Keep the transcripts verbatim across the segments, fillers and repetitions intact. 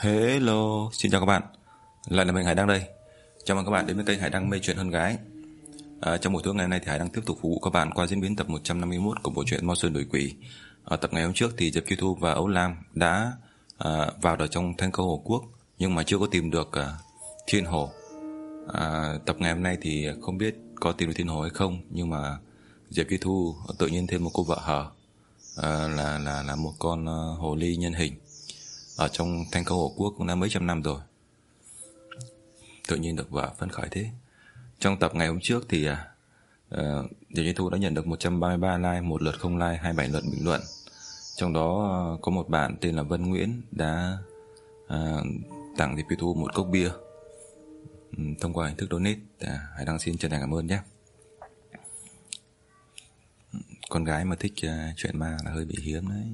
Hello, xin chào các bạn. Lại là mình Hải Đăng đây. Chào mừng các bạn đến với kênh Hải Đăng mê chuyện hơn gái. À, trong buổi tối ngày hôm nay thì Hải Đăng tiếp tục phục vụ các bạn qua diễn biến tập một trăm năm mươi mốt của bộ truyện Mao Sơn Đuổi Quỷ. Ở tập ngày hôm trước thì Diệp Chi Thu và Âu Lam đã à, vào được trong Thanh Câu Hồ Quốc nhưng mà chưa có tìm được à, Thiên Hồ. À, tập ngày hôm nay thì không biết có tìm được Thiên Hồ hay không, nhưng mà Diệp Chi Thu tự nhiên thêm một cô vợ hờ, à, là là là một con uh, hồ ly nhân hình ở trong Thanh Câu Hồ Quốc cũng đã mấy trăm năm rồi. Tự nhiên được vợ phấn khởi thế. Trong tập ngày hôm trước thì uh, Diệp Chi Thu đã nhận được một trăm ba mươi ba like, một lượt không like, hai mươi bảy lượt bình luận. Trong đó uh, có một bạn tên là Vân Nguyễn đã uh, tặng Diệp Chi Thu một cốc bia um, thông qua hình thức donate. uh, Hãy đăng xin chân thành cảm ơn nhé. Con gái mà thích uh, chuyện ma là hơi bị hiếm đấy.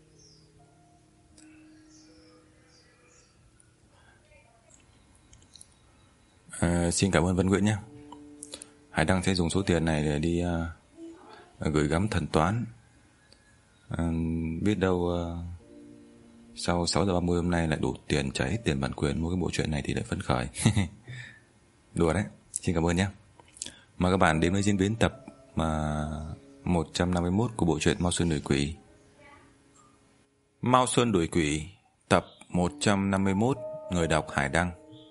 À, xin cảm ơn Vân Nguyễn nhé. Hải Đăng sẽ dùng số tiền này để đi uh, gửi gắm thần toán. À, biết đâu uh, sau sáu giờ ba mươi hôm nay lại đủ tiền trả hết tiền bản quyền mua cái bộ truyện này thì lại phấn khởi. Đùa đấy. Xin cảm ơn nhé. Mời các bạn đến với diễn biến tập mà một trăm năm mươi mốt của bộ truyện Mao Sơn Đuổi Quỷ. Mao Sơn Đuổi Quỷ tập một trăm năm mươi mốt. Người đọc Hải Đăng.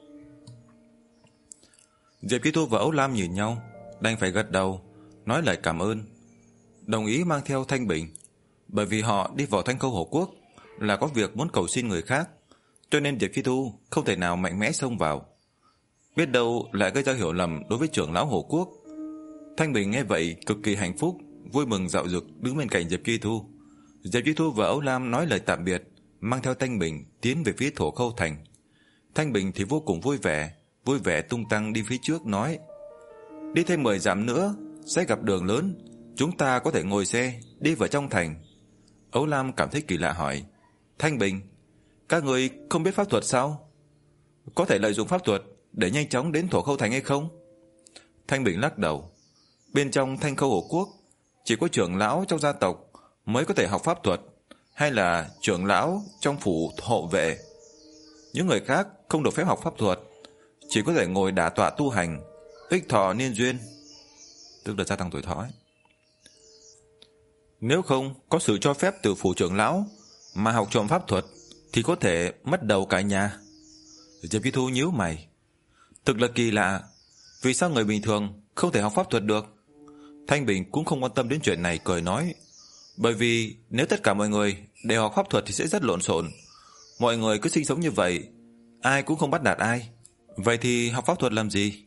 Diệp Chi Thu và Âu Lam nhìn nhau, đành phải gật đầu, nói lời cảm ơn, đồng ý mang theo Thanh Bình, bởi vì họ đi vào Thanh Câu Hồ Quốc là có việc muốn cầu xin người khác, cho nên Diệp Chi Thu không thể nào mạnh mẽ xông vào. Biết đâu lại gây ra hiểu lầm đối với trưởng lão Hồ Quốc. Thanh Bình nghe vậy cực kỳ hạnh phúc, vui mừng dạo dực đứng bên cạnh Diệp Chi Thu. Diệp Chi Thu và Âu Lam nói lời tạm biệt, mang theo Thanh Bình tiến về phía Thổ Khâu Thành. Thanh Bình thì vô cùng vui vẻ, vui vẻ tung tăng đi phía trước nói: đi thêm mười dặm nữa sẽ gặp đường lớn, chúng ta có thể ngồi xe đi vào trong thành. Âu Lam cảm thấy kỳ lạ hỏi: Thanh Bình, các người không biết pháp thuật sao? Có thể lợi dụng pháp thuật để nhanh chóng đến Thổ Khâu Thành hay không? Thanh Bình lắc đầu: bên trong Thanh Câu Hồ Quốc chỉ có trưởng lão trong gia tộc mới có thể học pháp thuật, hay là trưởng lão trong phủ hộ vệ. Những người khác không được phép học pháp thuật, chỉ có thể ngồi đả tọa tu hành, ích thọ niên duyên, tức là gia tăng tuổi thọ ấy. Nếu không có sự cho phép từ phủ trưởng lão mà học trộm pháp thuật thì có thể mất đầu cả nhà. Diệp Chi Thu nhíu mày, thực là kỳ lạ, vì sao người bình thường không thể học pháp thuật được? Thanh Bình cũng không quan tâm đến chuyện này, cười nói: bởi vì nếu tất cả mọi người đều học pháp thuật thì sẽ rất lộn xộn. Mọi người cứ sinh sống như vậy, ai cũng không bắt nạt ai, vậy thì học pháp thuật làm gì?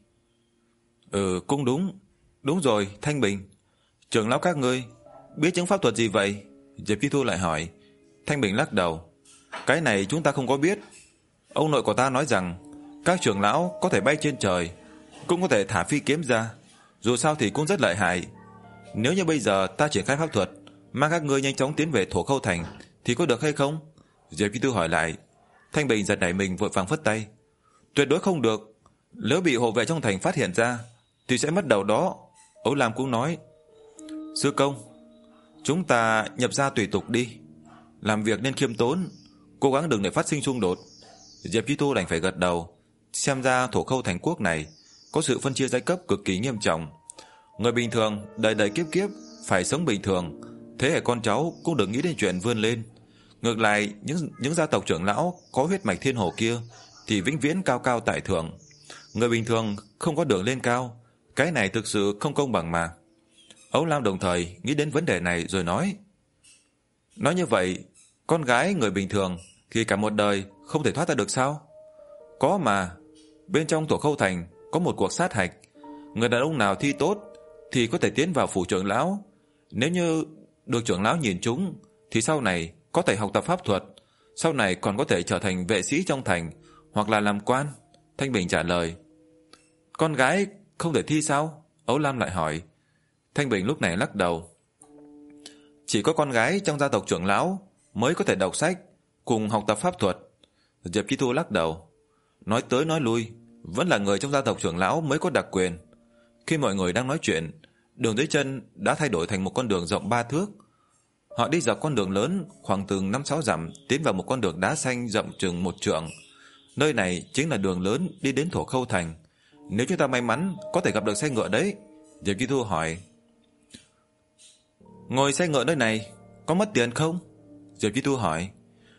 Ừ, cũng đúng. Đúng rồi, Thanh Bình, trưởng lão các ngươi biết những pháp thuật gì vậy? Diệp Chi Thu lại hỏi. Thanh Bình lắc đầu: cái này chúng ta không có biết. Ông nội của ta nói rằng các trưởng lão có thể bay trên trời, cũng có thể thả phi kiếm ra, dù sao thì cũng rất lợi hại. Nếu như bây giờ ta triển khai pháp thuật mang các ngươi nhanh chóng tiến về Thổ Khâu Thành thì có được hay không? Diệp Chi Thu hỏi lại. Thanh Bình giật nảy mình vội vàng phất tay: tuyệt đối không được. Nếu bị hộ vệ trong thành phát hiện ra thì sẽ mất đầu đó. Âu Lam cũng nói: sư công, chúng ta nhập gia tùy tục đi, làm việc nên khiêm tốn, cố gắng đừng để phát sinh xung đột. Diệp Chi Thu đành phải gật đầu. Xem ra Thổ Khâu Thành quốc này có sự phân chia giai cấp cực kỳ nghiêm trọng. Người bình thường đời đời kiếp kiếp phải sống bình thường, thế hệ con cháu cũng đừng nghĩ đến chuyện vươn lên. Ngược lại, những những gia tộc trưởng lão có huyết mạch thiên hồ kia thì vĩnh viễn cao cao tại thượng. Người bình thường không có đường lên cao, cái này thực sự không công bằng mà. Âu Lam đồng thời nghĩ đến vấn đề này rồi nói: nói như vậy, con gái người bình thường thì cả một đời không thể thoát ra được sao? Có mà, bên trong Thổ Khâu Thành có một cuộc sát hạch, người đàn ông nào thi tốt thì có thể tiến vào phủ trưởng lão. Nếu như được trưởng lão nhìn trúng thì sau này có thể học tập pháp thuật, sau này còn có thể trở thành vệ sĩ trong thành hoặc là làm quan. Thanh Bình trả lời. Con gái không thể thi sao? Âu Lam lại hỏi. Thanh Bình lúc này lắc đầu. Chỉ có con gái trong gia tộc trưởng lão mới có thể đọc sách cùng học tập pháp thuật. Diệp Chi Thu lắc đầu. Nói tới nói lui, vẫn là người trong gia tộc trưởng lão mới có đặc quyền. Khi mọi người đang nói chuyện, đường dưới chân đã thay đổi thành một con đường rộng ba thước. Họ đi dọc con đường lớn khoảng từ năm sáu dặm tiến vào một con đường đá xanh rộng chừng một trượng. Nơi này chính là đường lớn đi đến Thổ Khâu Thành. Nếu chúng ta may mắn có thể gặp được xe ngựa đấy. Diệp Chi Thu hỏi. Ngồi xe ngựa nơi này có mất tiền không? Diệp Chi Thu hỏi.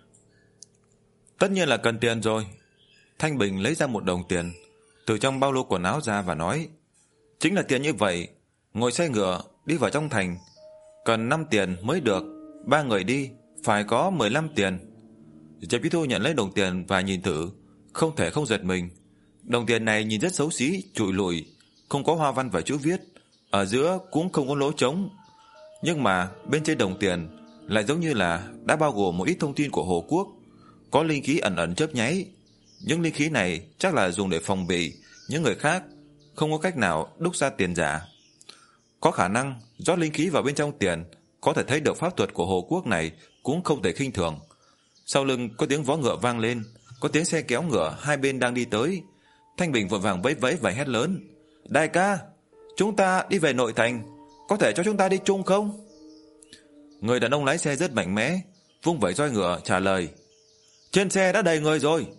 Tất nhiên là cần tiền rồi. Thanh Bình lấy ra một đồng tiền từ trong bao lô quần áo ra và nói. Chính là tiền như vậy. Ngồi xe ngựa đi vào trong thành cần năm tiền mới được. Ba người đi phải có mười lăm tiền. Diệp Chi Thu nhận lấy đồng tiền và nhìn thử, không thể không giật mình. Đồng tiền này nhìn rất xấu xí, trụi lùi, không có hoa văn và chữ viết, ở giữa cũng không có lỗ trống. Nhưng mà bên trên đồng tiền lại giống như là đã bao gồm một ít thông tin của Hồ Quốc, có linh khí ẩn ẩn chớp nháy. Những linh khí này chắc là dùng để phòng bị những người khác không có cách nào đúc ra tiền giả. Có khả năng rót linh khí vào bên trong tiền, có thể thấy được pháp thuật của Hồ Quốc này cũng không thể khinh thường. Sau lưng có tiếng vó ngựa vang lên, có tiếng xe kéo ngựa hai bên đang đi tới. Thanh Bình vội vàng vẫy vẫy và hét lớn. Đại ca, chúng ta đi về nội thành, có thể cho chúng ta đi chung không? Người đàn ông lái xe rất mạnh mẽ, vung vẩy roi ngựa trả lời. Trên xe đã đầy người rồi.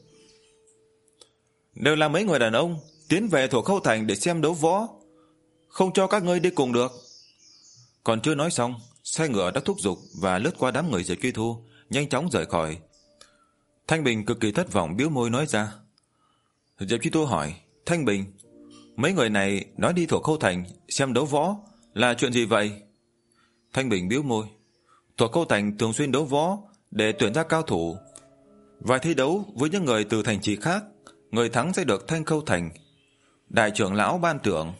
Đều là mấy người đàn ông tiến về Thổ Khâu Thành để xem đấu võ, không cho các ngươi đi cùng được. Còn chưa nói xong, xe ngựa đã thúc giục và lướt qua đám người Diệp Chi Thu, nhanh chóng rời khỏi. Thanh Bình cực kỳ thất vọng bĩu môi nói ra. Diệp Chi Thu hỏi. Thanh Bình, mấy người này nói đi Thổ Khâu Thành xem đấu võ là chuyện gì vậy? Thanh Bình bĩu môi. Thổ Khâu Thành thường xuyên đấu võ để tuyển ra cao thủ và thi đấu với những người từ thành trì khác. Người thắng sẽ được Thanh Khâu Thành đại trưởng lão ban thưởng.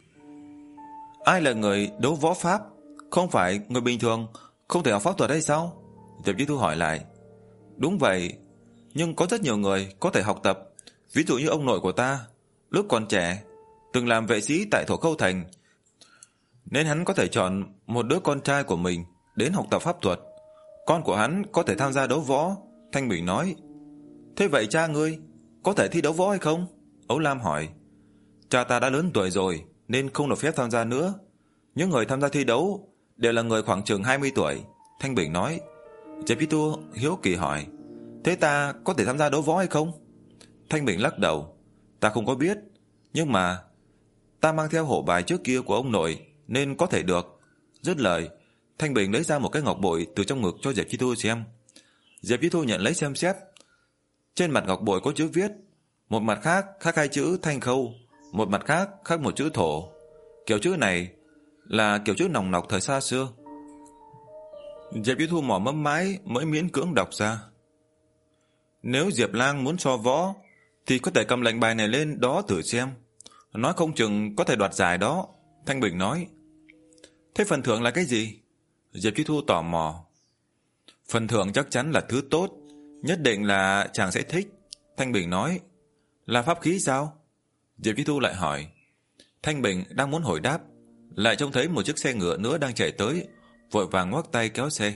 Ai là người đấu võ pháp? Không phải người bình thường không thể học pháp thuật hay sao? Diệp Chi Thu hỏi lại. Đúng vậy, nhưng có rất nhiều người có thể học tập. Ví dụ như ông nội của ta, lúc còn trẻ từng làm vệ sĩ tại Thổ Khâu Thành, nên hắn có thể chọn một đứa con trai của mình đến học tập pháp thuật. Con của hắn có thể tham gia đấu võ. Thanh Bình nói. Thế vậy cha ngươi có thể thi đấu võ hay không? Ấu Lam hỏi. Cha ta đã lớn tuổi rồi nên không được phép tham gia nữa. Những người tham gia thi đấu đều là người khoảng chừng hai mươi tuổi. Thanh Bình nói. Diệp Chi Thu hiếu kỳ hỏi. Thế ta có thể tham gia đấu võ hay không? Thanh Bình lắc đầu. Ta không có biết, nhưng mà ta mang theo hộ bài trước kia của ông nội nên có thể được. Dứt lời, Thanh Bình lấy ra một cái ngọc bội từ trong ngực cho Diệp Chi Thu xem. Diệp Chi Thu nhận lấy xem xét. Trên mặt ngọc bội có chữ viết, một mặt khác khắc hai chữ Thanh Khâu, một mặt khác khắc một chữ Thổ. Kiểu chữ này là kiểu chữ nòng nọc thời xa xưa. Diệp Chi Thu mỏ mẫm mái mới miễn cưỡng đọc ra. Nếu Diệp Lang muốn so võ thì có thể cầm lệnh bài này lên đó thử xem, nói không chừng có thể đoạt giải đó. Thanh Bình nói. Thế phần thưởng là cái gì? Diệp Chi Thu tò mò. Phần thưởng chắc chắn là thứ tốt, nhất định là chàng sẽ thích. Thanh Bình nói. Là pháp khí sao? Diệp Chi Thu lại hỏi. Thanh Bình đang muốn hồi đáp, lại trông thấy một chiếc xe ngựa nữa đang chạy tới, vội vàng ngoắc tay kéo xe.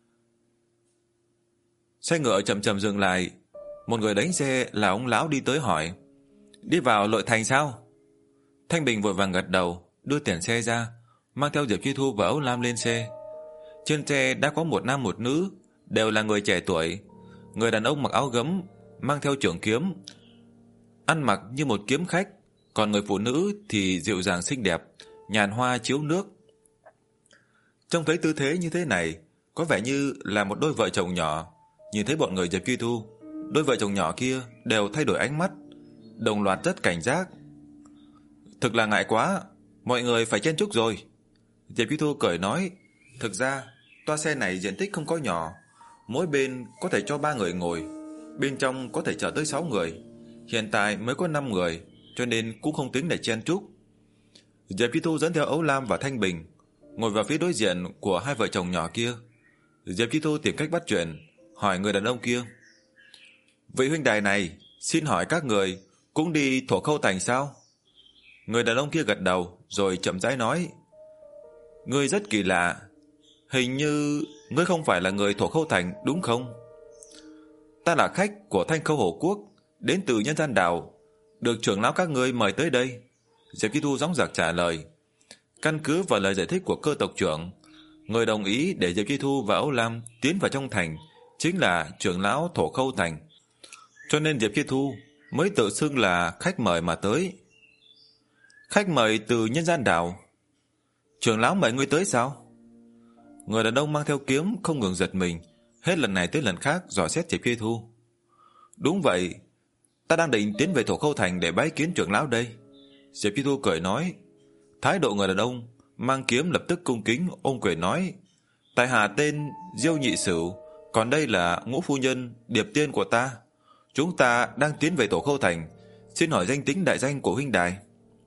Xe ngựa chậm chậm dừng lại. Một người đánh xe là ông lão đi tới hỏi. Đi vào nội thành sao? Thanh Bình vội vàng gật đầu, đưa tiền xe ra, mang theo Diệp Chi Thu và Ấu Lam lên xe. Trên xe đã có một nam một nữ, đều là người trẻ tuổi. Người đàn ông mặc áo gấm, mang theo trường kiếm, ăn mặc như một kiếm khách, còn người phụ nữ thì dịu dàng xinh đẹp, nhàn hoa chiếu nước. Trông thấy tư thế như thế này, có vẻ như là một đôi vợ chồng nhỏ. Nhìn thấy bọn người Diệp Chi Thu, đôi vợ chồng nhỏ kia đều thay đổi ánh mắt, đồng loạt rất cảnh giác. Thực là ngại quá, mọi người phải chen chúc rồi. Diệp Chi Thu cười nói. Thực ra toa xe này diện tích không có nhỏ, mỗi bên có thể cho ba người ngồi, bên trong có thể chở tới sáu người. Hiện tại mới có năm người, cho nên cũng không tính để chen chúc. Diệp Chi Thu dẫn theo Ấu Lam và Thanh Bình ngồi vào phía đối diện của hai vợ chồng nhỏ kia. Diệp Chi Thu tìm cách bắt chuyện, hỏi người đàn ông kia. Vị huynh đài này, xin hỏi các người cũng đi Thổ Khâu Thành sao? Người đàn ông kia gật đầu rồi chậm rãi nói. Ngươi rất kỳ lạ, hình như ngươi không phải là người Thổ Khâu Thành đúng không? Ta là khách của Thanh Khâu Hồ Quốc, đến từ nhân gian đảo, được trưởng lão các ngươi mời tới đây. Diệp Chi Thu dõng dạc trả lời. Căn cứ vào lời giải thích của cơ tộc trưởng, người đồng ý để Diệp Chi Thu và Ấu Lam tiến vào trong thành chính là trưởng lão Thổ Khâu Thành. cho nên Diệp Chi Thu mới tự xưng là khách mời mà tới. Khách mời từ nhân gian đảo? Trưởng lão mời ngươi tới sao? Người đàn ông mang theo kiếm không ngừng giật mình, hết lần này tới lần khác dò xét Diệp Chi Thu. Đúng vậy, ta đang định tiến về Thổ Khâu Thành để bái kiến trưởng lão đây. Diệp Chi Thu cười nói. Thái độ người đàn ông mang kiếm lập tức cung kính ôm quyền nói. Tại hạ tên Diêu Nhị Sửu, còn đây là Ngũ phu nhân Điệp Tiên của ta. Chúng ta đang tiến về Thổ Khâu Thành, xin hỏi danh tính đại danh của huynh đài.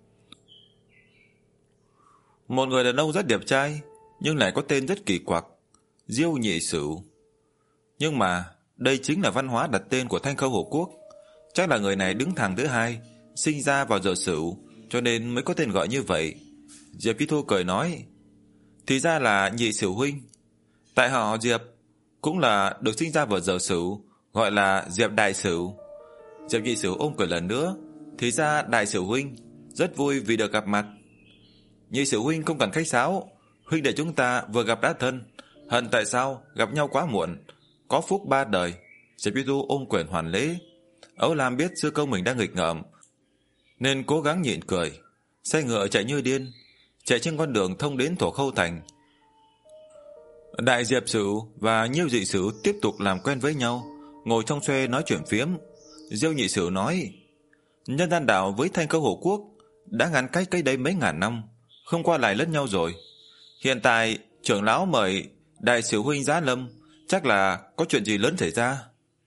Một người đàn ông rất đẹp trai, nhưng lại có tên rất kỳ quặc, Diêu Nhị Sửu. Nhưng mà đây chính là văn hóa đặt tên của Thanh Khâu Hổ Quốc. Chắc là người này đứng thẳng thứ hai, sinh ra vào giờ Sửu, cho nên mới có tên gọi như vậy. Diệp Chi Thu cười nói. Thì ra là Nhị Sửu huynh. Tại họ Diệp cũng là được sinh ra vào giờ Sửu, gọi là Diệp Đại Sửu. Diệp Nhị Sửu ôm cười lần nữa. Thì ra Đại Sửu huynh, rất vui vì được gặp mặt. Nhị Sửu huynh không cần khách sáo, huynh đệ chúng ta vừa gặp đã thân, hận tại sao gặp nhau quá muộn, có phúc ba đời. Diệp Chi Thu ôm quyền hoàn lễ. Âu Lam biết sư công mình đang nghịch ngợm, nên cố gắng nhịn cười. Xe ngựa chạy như điên, chạy trên con đường thông đến Thổ Khâu Thành. Đại Diệp Sửu và Nhiêu Dị Sửu tiếp tục làm quen với nhau, ngồi trong xe nói chuyện phiếm. Diêu Nhị Sửu nói. Nhân gian đảo với Thanh Khâu Hổ Quốc đã ngăn cách cách đây mấy ngàn năm, không qua lại lẫn nhau rồi. Hiện tại trưởng lão mời Đại Sửu huynh giá lâm, chắc là có chuyện gì lớn xảy ra.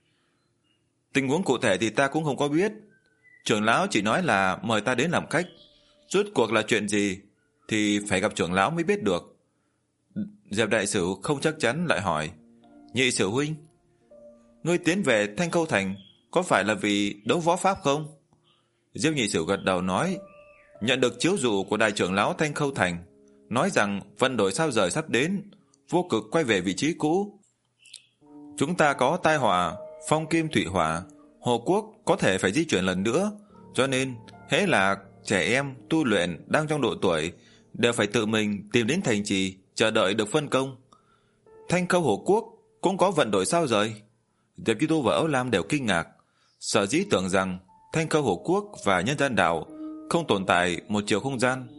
Tình huống cụ thể thì ta cũng không có biết. Trưởng lão chỉ nói là mời ta đến làm khách, rốt cuộc là chuyện gì thì phải gặp trưởng lão mới biết được. Diệp Đại Sửu không chắc chắn lại hỏi. Nhị Sửu huynh, ngươi tiến về Thanh Khâu Thành có phải là vì đấu võ pháp không? Diệp Nhị Sửu gật đầu nói. Nhận được chiếu dụ của đại trưởng lão Thanh Khâu Thành, nói rằng vận đổi sao rời sắp đến, vô cực quay về vị trí cũ. Chúng ta có tai họa phong kim thủy hỏa, Hồ Quốc có thể phải di chuyển lần nữa, cho nên hễ là trẻ em tu luyện đang trong độ tuổi đều phải tự mình tìm đến thành trì chờ đợi được phân công. Thanh Khâu Hổ Quốc cũng có vận đổi sao rời? Diệp Chi Thu và Âu Lam đều kinh ngạc, sở dĩ tưởng rằng Thanh Khâu Hổ Quốc và nhân gian đảo không tồn tại một chiều không gian,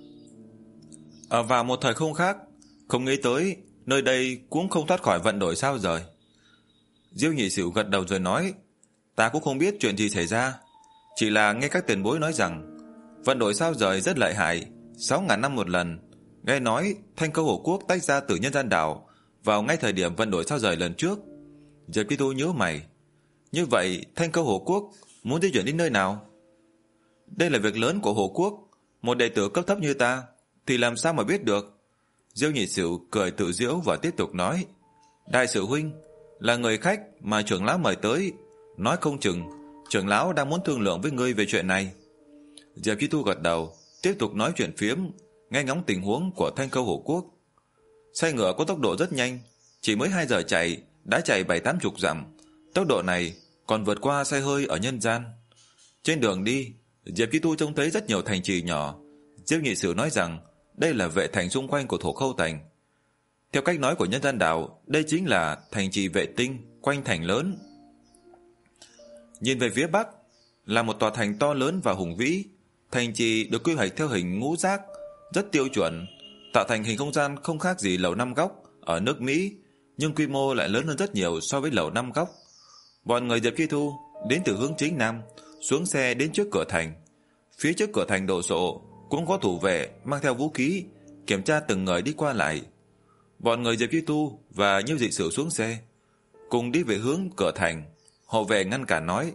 ở vào một thời không khác, không nghĩ tới nơi đây cũng không thoát khỏi vận đổi sao rời. Diêu Nhị Sửu gật đầu rồi nói. Ta cũng không biết chuyện gì xảy ra, chỉ là nghe các tiền bối nói rằng vận đổi sao rời rất lợi hại, sáu ngàn năm một lần. Nghe nói Thanh Khâu Hổ Quốc tách ra từ nhân gian đảo vào ngay thời điểm vận đổi sao rời lần trước. Diệp Chi Thu nhớ mày. Như vậy Thanh Khâu Hổ Quốc muốn di chuyển đến nơi nào? Đây là việc lớn của Hổ Quốc, một đệ tử cấp thấp như ta thì làm sao mà biết được. Diêu Nhị Sửu cười tự giễu và tiếp tục nói. Đại Sửu huynh là người khách mà trưởng lão mời tới, nói không chừng trưởng lão đang muốn thương lượng với ngươi về chuyện này. Diệp Chi Thu gật đầu, tiếp tục nói chuyện phiếm, nghe ngóng tình huống của Thanh Khâu Hổ Quốc. Xe ngựa có tốc độ rất nhanh, chỉ mới hai giờ chạy đã chạy bảy tám chục dặm, tốc độ này còn vượt qua xe hơi ở nhân gian. Trên đường đi, Diệp Chi Thu trông thấy rất nhiều thành trì nhỏ. Diêu Nhị Sửu nói rằng đây là vệ thành xung quanh của Thổ Khâu Thành. Theo cách nói của nhân gian đảo, đây chính là thành trì vệ tinh quanh thành lớn. Nhìn về phía bắc là một tòa thành to lớn và hùng vĩ. Thành trì được quy hoạch theo hình ngũ giác, rất tiêu chuẩn, tạo thành hình không gian không khác gì lầu năm góc ở nước Mỹ, nhưng quy mô lại lớn hơn rất nhiều so với lầu năm góc. Bọn người Diệp Chi Thu đến từ hướng chính nam, xuống xe đến trước cửa thành. Phía trước cửa thành đồ sộ cũng có thủ vệ mang theo vũ khí kiểm tra từng người đi qua lại. Bọn người Diệp Chi Thu và Nhiêu Dị Sửu xuống xe, cùng đi về hướng cửa thành. Hộ vệ ngăn cản nói.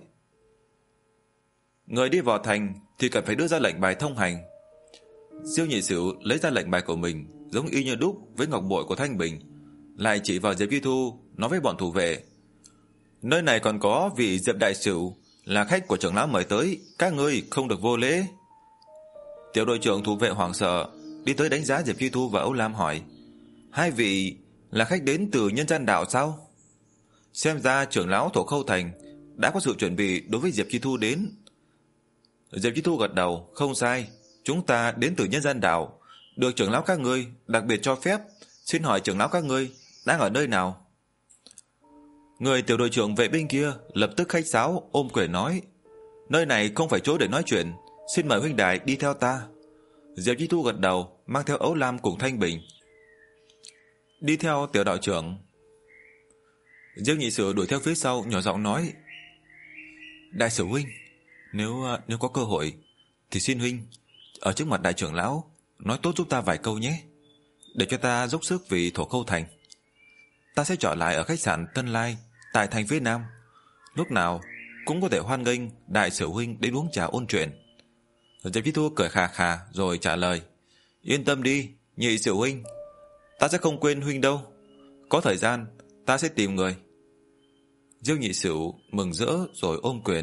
Người đi vào thành thì cần phải đưa ra lệnh bài thông hành. Diêu Nhị Sửu lấy ra lệnh bài của mình, giống y như đúc với ngọc bội của Thanh Bình, lại chỉ vào Diệp Chi Thu nói với bọn thủ vệ. Nơi này còn có vị Diệp Đại Sửu là khách của trưởng lão mời tới, các ngươi không được vô lễ. Tiểu đội trưởng thủ vệ hoảng sợ đi tới đánh giá Diệp Chi Thu và Âu Lam hỏi. Hai vị là khách đến từ nhân gian đảo sao? Xem ra trưởng lão Thổ Khâu Thành đã có sự chuẩn bị đối với Diệp Chi Thu đến. Diệp Chi Thu gật đầu. Không sai, chúng ta đến từ nhân gian đảo, được trưởng lão các ngươi đặc biệt cho phép. Xin hỏi trưởng lão các ngươi đang ở nơi nào? Người tiểu đội trưởng vệ binh kia lập tức khách sáo ôm quyền nói: "Nơi này không phải chỗ để nói chuyện, xin mời huynh đài đi theo ta." Diệp Chi Thu gật đầu, mang theo Ấu Lam cùng Thanh Bình đi theo tiểu đội trưởng. Diêu nhị sử đuổi theo phía sau, nhỏ giọng nói: "Đại sử huynh, nếu nếu có cơ hội thì xin huynh ở trước mặt đại trưởng lão nói tốt giúp ta vài câu nhé, để cho ta dốc sức vì Thổ Khâu thành. Ta sẽ trở lại ở khách sạn Tân Lai tại thành phía Nam, lúc nào cũng có thể hoan nghênh đại sử huynh đến uống trà ôn chuyện." Diệp Chi Thu cười khà khà rồi trả lời: "Yên tâm đi, nhị sử huynh, ta sẽ không quên huynh đâu. Có thời gian ta sẽ tìm người." Diêu nhị sử mừng rỡ rồi ôm quyền.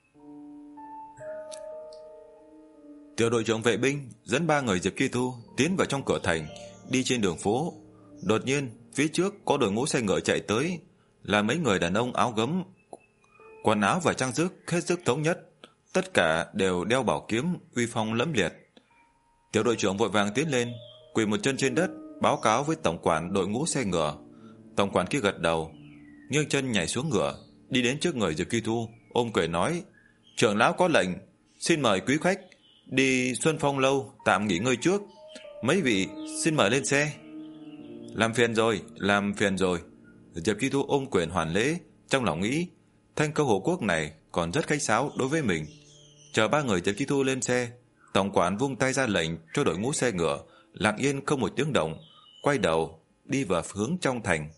Tiểu đội trưởng vệ binh dẫn ba người Diệp Chi Thu tiến vào trong cửa thành. Đi trên đường phố, đột nhiên phía trước có đội ngũ xe ngựa chạy tới, là mấy người đàn ông áo gấm, quần áo và trang sức hết sức thống nhất, tất cả đều đeo bảo kiếm, uy phong lẫm liệt. Tiểu đội trưởng vội vàng tiến lên, quỳ một chân trên đất, báo cáo với tổng quản đội ngũ xe ngựa. Tổng quản kia gật đầu, nghiêng chân nhảy xuống ngựa, đi đến trước người Diệp Chi Thu, ôm quyền nói: "Trưởng lão có lệnh, xin mời quý khách đi Xuân Phong lâu tạm nghỉ ngơi trước. Mấy vị xin mời lên xe." "Làm phiền rồi, làm phiền rồi." Diệp Chi Thu ôm quyền hoàn lễ, trong lòng nghĩ Thanh Câu Hồ Quốc này còn rất khách sáo đối với mình. Chờ ba người Diệp Chi Thu lên xe, tổng quản vung tay ra lệnh cho đội ngũ xe ngựa lặng yên không một tiếng động, quay đầu đi vào hướng trong thành.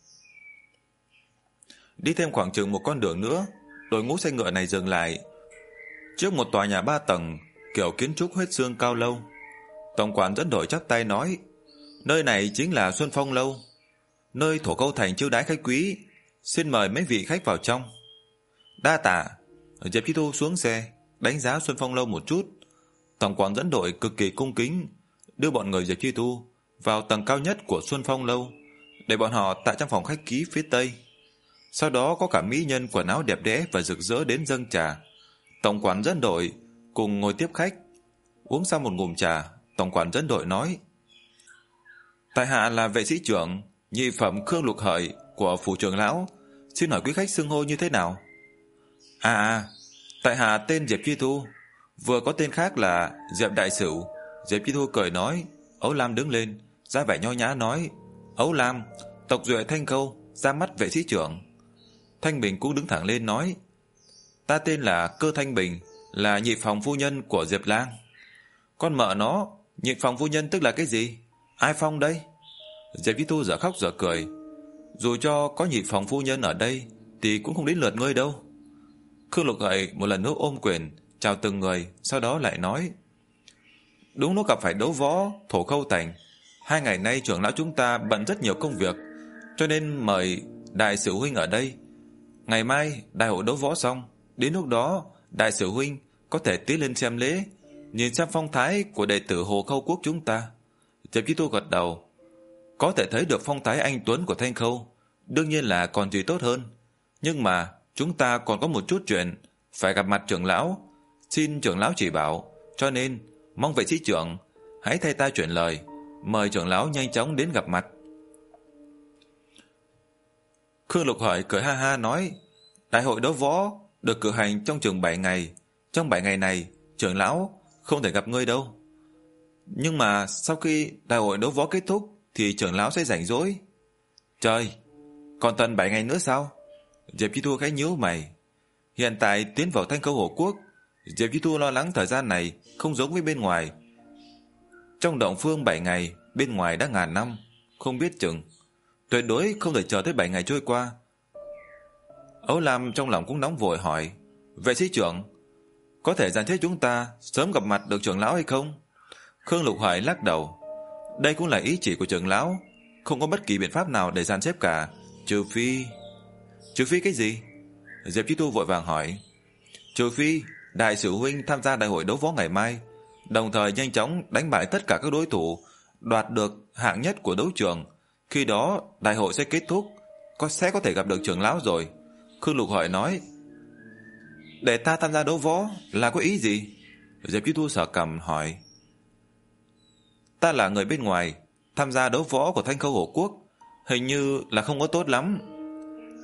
Đi thêm khoảng chừng một con đường nữa, đội ngũ xe ngựa này dừng lại trước một tòa nhà ba tầng kiểu kiến trúc huyết xương cao lâu. Tổng quản dẫn đội chắp tay nói: "Nơi này chính là Xuân Phong lâu, nơi Thổ Câu thành chiêu đãi khách quý, xin mời mấy vị khách vào trong." "Đa tạ." Diệp Chi Thu xuống xe, đánh giá Xuân Phong lâu một chút. Tổng quản dẫn đội cực kỳ cung kính đưa bọn người Diệp Chi Thu vào tầng cao nhất của Xuân Phong lâu, để bọn họ tại trong phòng khách quý phía tây. Sau đó có cả mỹ nhân quần áo đẹp đẽ và rực rỡ đến dâng trà. Tổng quản dẫn đội cùng ngồi tiếp khách. Uống xong một ngụm trà, tổng quản dẫn đội nói: "Tại hạ là vệ sĩ trưởng nhị phẩm Khương Lục Hợi của phủ trưởng lão, xin hỏi quý khách xưng hô như thế nào?" "À à, tại hạ tên Diệp Chi Thu, vừa có tên khác là Diệp Đại Sửu." Diệp Chi Thu cười nói. Ấu Lam đứng lên, ra vẻ nho nhã nói: "Ấu Lam, tộc duệ Thanh Câu, ra mắt vệ sĩ trưởng." Thanh Bình cũng đứng thẳng lên nói: "Ta tên là Cơ Thanh Bình, là nhị phòng phu nhân của Diệp Lang." "Con mợ nó, nhị phòng phu nhân tức là cái gì? Ai phong đây?" Diệp Chi Thu dở khóc dở cười: "Dù cho có nhị phòng phu nhân ở đây thì cũng không đến lượt ngươi đâu." Khương Lục Hợi một lần nữa ôm quyền chào từng người, sau đó lại nói: "Đúng lúc gặp phải đấu võ Thổ Khâu thành, hai ngày nay trưởng lão chúng ta bận rất nhiều công việc, cho nên mời đại sử huynh ở đây. Ngày mai đại hội đấu võ xong, đến lúc đó đại sử huynh có thể tiến lên xem lễ, nhìn xem phong thái của đệ tử Hồ Khâu quốc chúng ta." Diệp Chi Thu gật đầu. Có thể thấy được phong thái anh tuấn của Thanh Khâu, đương nhiên là còn gì tốt hơn. Nhưng mà chúng ta còn có một chút chuyện phải gặp mặt trưởng lão, xin trưởng lão chỉ bảo, cho nên mong vệ sĩ trưởng hãy thay ta chuyển lời, mời trưởng lão nhanh chóng đến gặp mặt. Khương Lục Hợi cười ha ha nói: "Đại hội đấu võ được cử hành trong chừng bảy ngày, trong bảy ngày này trưởng lão không thể gặp ngươi đâu. Nhưng mà sau khi đại hội đấu võ kết thúc thì trưởng lão sẽ rảnh rỗi." "Trời, còn tận bảy ngày nữa sao?" Diệp Chi Thu khẽ nhíu mày. Hiện tại tiến vào Thanh Câu Hồ Quốc, Diệp Chi Thu lo lắng thời gian này không giống với bên ngoài. Trong động phương bảy ngày, bên ngoài đã ngàn năm, không biết chừng. Tuyệt đối không thể chờ tới bảy ngày trôi qua. Ấu Lam trong lòng cũng nóng vội hỏi: "Vệ sĩ trưởng, có thể dàn xếp chúng ta sớm gặp mặt được trưởng lão hay không?" Khương Lục Hợi lắc đầu. Đây cũng là ý chỉ của trưởng lão, không có bất kỳ biện pháp nào để dàn xếp cả, trừ phi... "Trừ phi cái gì?" Diệp Chi Thu vội vàng hỏi. "Trừ phi đại sử huynh tham gia đại hội đấu võ ngày mai, đồng thời nhanh chóng đánh bại tất cả các đối thủ, đoạt được hạng nhất của đấu trường. Khi đó đại hội sẽ kết thúc, có sẽ có thể gặp được trưởng lão rồi." Khương Lục Hợi nói. "Để ta tham gia đấu võ là có ý gì?" Diệp Chi Thu sờ cằm hỏi. "Ta là người bên ngoài, tham gia đấu võ của Thanh Khâu Hồ Quốc hình như là không có tốt lắm."